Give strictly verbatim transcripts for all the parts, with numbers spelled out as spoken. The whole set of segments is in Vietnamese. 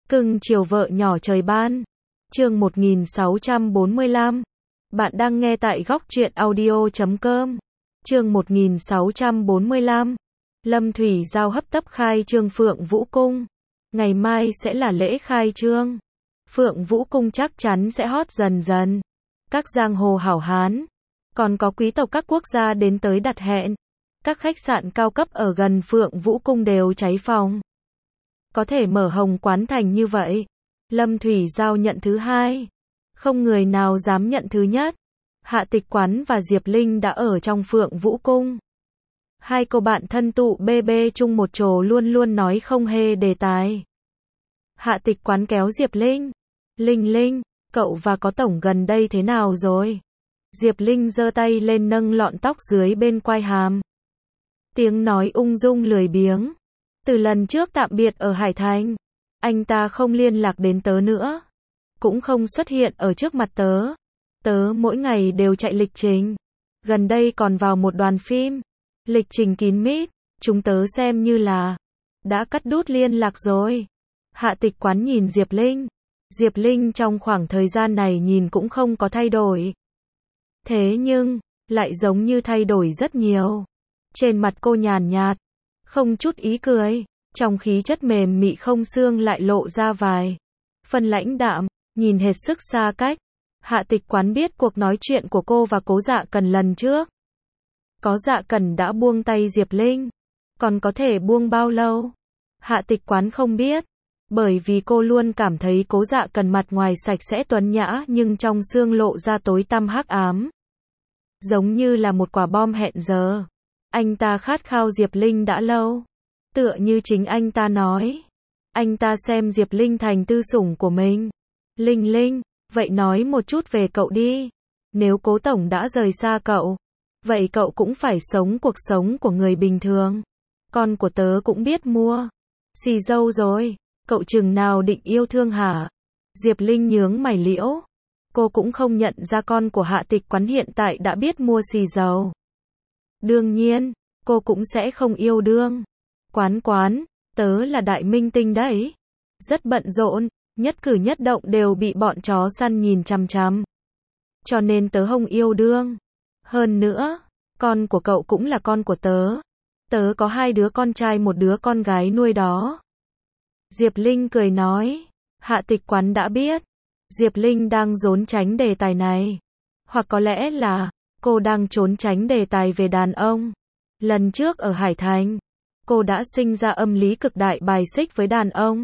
Cưng chiều vợ nhỏ trời ban. Chương một nghìn sáu trăm bốn mươi lăm. Bạn đang nghe tại góc truyện audio chấm com. Chương một nghìn sáu trăm bốn mươi lăm. Lâm Thủy Giao hấp tấp khai trương Phượng Vũ Cung. Ngày mai sẽ là lễ khai trương. Phượng Vũ Cung chắc chắn sẽ hot dần dần. Các giang hồ hảo hán, còn có quý tộc các quốc gia đến tới đặt hẹn. Các khách sạn cao cấp ở gần Phượng Vũ Cung đều cháy phòng. Có thể mở hồng quán thành như vậy. Lâm Thủy Giao nhận thứ hai. Không người nào dám nhận thứ nhất. Hạ Tịch Quán và Diệp Linh đã ở trong Phượng Vũ Cung. Hai cô bạn thân tụ bê bê chung một chỗ luôn luôn nói không hề đề tài. Hạ Tịch Quán kéo Diệp Linh. Linh Linh, cậu và có tổng gần đây thế nào rồi? Diệp Linh giơ tay lên nâng lọn tóc dưới bên quai hàm. Tiếng nói ung dung lười biếng. Từ lần trước tạm biệt ở Hải Thành, anh ta không liên lạc đến tớ nữa. Cũng không xuất hiện ở trước mặt tớ. Tớ mỗi ngày đều chạy lịch trình. Gần đây còn vào một đoàn phim. Lịch trình kín mít, chúng tớ xem như là đã cắt đứt liên lạc rồi. Hạ Tịch Quán nhìn Diệp Linh. Diệp Linh trong khoảng thời gian này nhìn cũng không có thay đổi. Thế nhưng, lại giống như thay đổi rất nhiều. Trên mặt cô nhàn nhạt, không chút ý cười, trong khí chất mềm mị không xương lại lộ ra vài phần lãnh đạm, nhìn hết sức xa cách. Hạ Tịch Quán biết cuộc nói chuyện của cô và Cố Dạ Cần lần trước. Có Dạ Cần đã buông tay Diệp Linh, còn có thể buông bao lâu? Hạ Tịch Quán không biết, bởi vì cô luôn cảm thấy Cố Dạ Cần mặt ngoài sạch sẽ tuấn nhã nhưng trong xương lộ ra tối tăm hắc ám. Giống như là một quả bom hẹn giờ. Anh ta khát khao Diệp Linh đã lâu. Tựa như chính anh ta nói. Anh ta xem Diệp Linh thành tư sủng của mình. Linh Linh, vậy nói một chút về cậu đi. Nếu Cố tổng đã rời xa cậu, vậy cậu cũng phải sống cuộc sống của người bình thường. Con của tớ cũng biết mua xì dâu rồi. Cậu chừng nào định yêu thương hả? Diệp Linh nhướng mày liễu. Cô cũng không nhận ra con của Hạ Tịch Quán hiện tại đã biết mua xì dầu. Đương nhiên, cô cũng sẽ không yêu đương. Quán quán, tớ là đại minh tinh đấy. Rất bận rộn, nhất cử nhất động đều bị bọn chó săn nhìn chằm chằm. Cho nên tớ không yêu đương. Hơn nữa, con của cậu cũng là con của tớ. Tớ có hai đứa con trai một đứa con gái nuôi đó. Diệp Linh cười nói. Hạ Tịch Quán đã biết Diệp Linh đang trốn tránh đề tài này. Hoặc có lẽ là cô đang trốn tránh đề tài về đàn ông. Lần trước ở Hải Thành, cô đã sinh ra âm lý cực đại bài xích với đàn ông.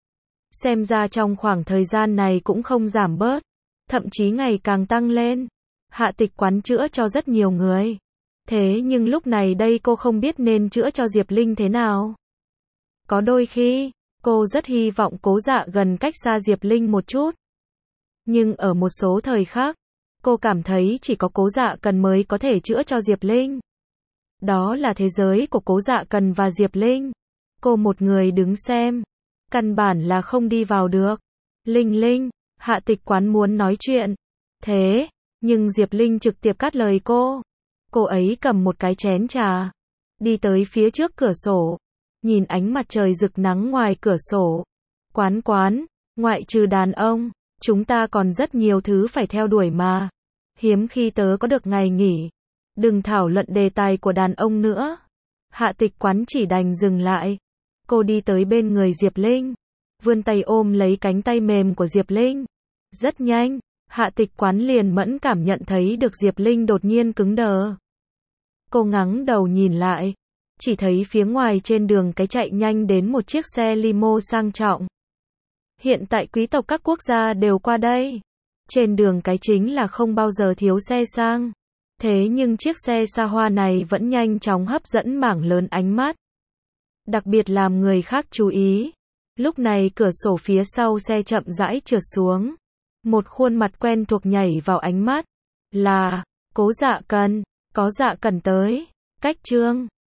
Xem ra trong khoảng thời gian này cũng không giảm bớt, thậm chí ngày càng tăng lên. Hạ Tịch Quán chữa cho rất nhiều người. Thế nhưng lúc này đây cô không biết nên chữa cho Diệp Linh thế nào. Có đôi khi, cô rất hy vọng Cố Dạ gần cách xa Diệp Linh một chút. Nhưng ở một số thời khác, cô cảm thấy chỉ có Cố Dạ Cần mới có thể chữa cho Diệp Linh. Đó là thế giới của Cố Dạ Cần và Diệp Linh. Cô một người đứng xem, căn bản là không đi vào được. Linh Linh, Hạ Tịch Quán muốn nói chuyện. Thế, nhưng Diệp Linh trực tiếp cắt lời cô. Cô ấy cầm một cái chén trà, đi tới phía trước cửa sổ, nhìn ánh mặt trời rực nắng ngoài cửa sổ. Quán quán, ngoại trừ đàn ông, chúng ta còn rất nhiều thứ phải theo đuổi mà. Hiếm khi tớ có được ngày nghỉ. Đừng thảo luận đề tài của đàn ông nữa. Hạ Tịch Quán chỉ đành dừng lại. Cô đi tới bên người Diệp Linh, vươn tay ôm lấy cánh tay mềm của Diệp Linh. Rất nhanh, Hạ Tịch Quán liền mẫn cảm nhận thấy được Diệp Linh đột nhiên cứng đờ. Cô ngẩng đầu nhìn lại, chỉ thấy phía ngoài trên đường cái chạy nhanh đến một chiếc xe limo sang trọng. Hiện tại quý tộc các quốc gia đều qua đây. Trên đường cái chính là không bao giờ thiếu xe sang. Thế nhưng chiếc xe xa hoa này vẫn nhanh chóng hấp dẫn mảng lớn ánh mắt. Đặc biệt làm người khác chú ý. Lúc này cửa sổ phía sau xe chậm rãi trượt xuống. Một khuôn mặt quen thuộc nhảy vào ánh mắt. Là Cố Dạ Cần. Có Dạ Cần tới. Cách chương